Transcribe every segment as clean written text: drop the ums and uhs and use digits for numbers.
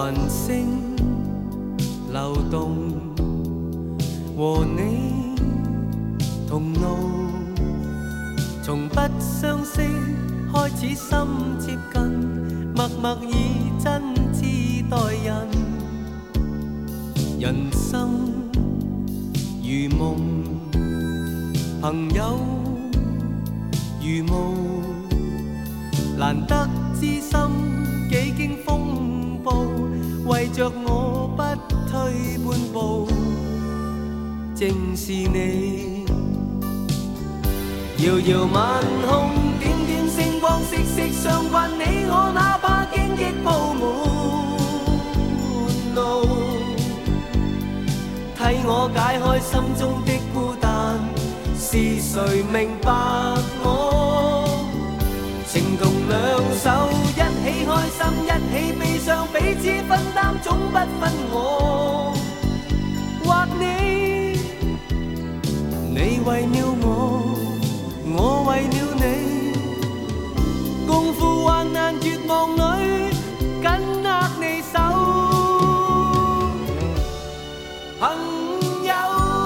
繁星流动，和你同路，從不相識開始心接近，默默以真摯待人。人生如夢，朋友如霧，難得知心幾經風暴，為着我不退半步，正是你。遙遙晚空，點點星光，息息相關，你我哪怕荊棘鋪滿路，替我解開心中的孤單，是誰明白我？情同兩手，一起開心，一起悲傷，彼此分擔，總不分我或你。你為了我，我為了你，共赴患難絕望裏，緊握你手。朋友，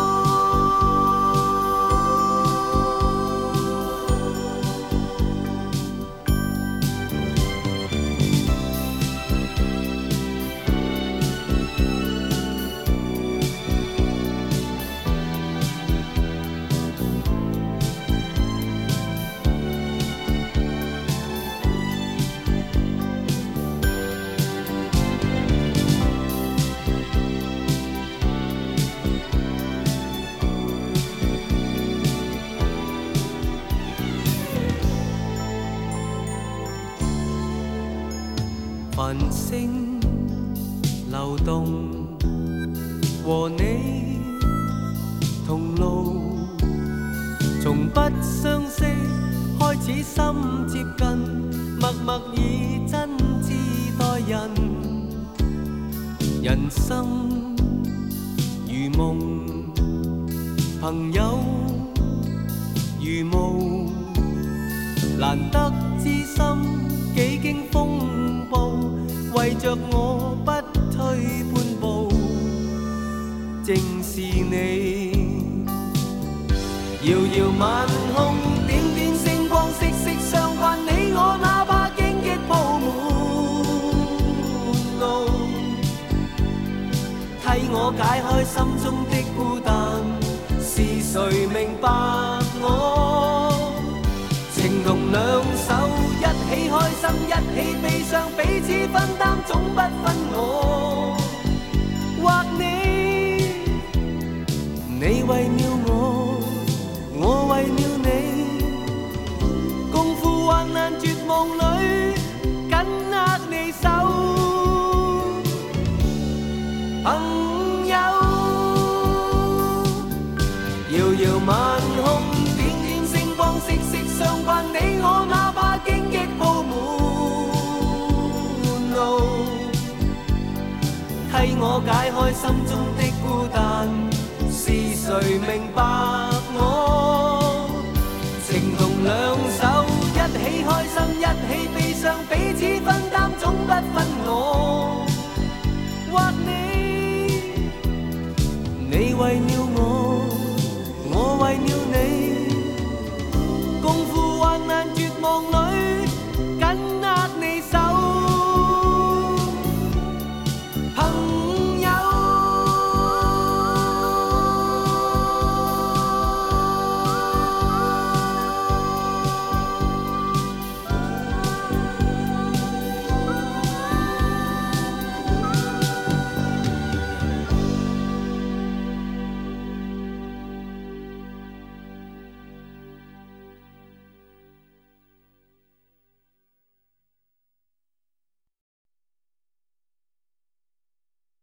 繁星流動，和你同路，從不相識開始心接近，默默以真摯待人。人生如夢，朋友如霧，難得知心幾經風暴，為着我不退半步，正是你。遙遙晚空，點點星光，息息相關，你我哪怕荊棘鋪滿路，替我解開心中的孤單，是誰明白我？情同兩手，一起開心，一起悲傷，彼此分擔，總不分我或你。你為了我，我為了你，共赴患難絕望裏，緊握你手。朋友，遙遙晚空，點點星光，息息相關，你我哪怕荊棘鋪滿路，替我解開心中的孤單，是誰明白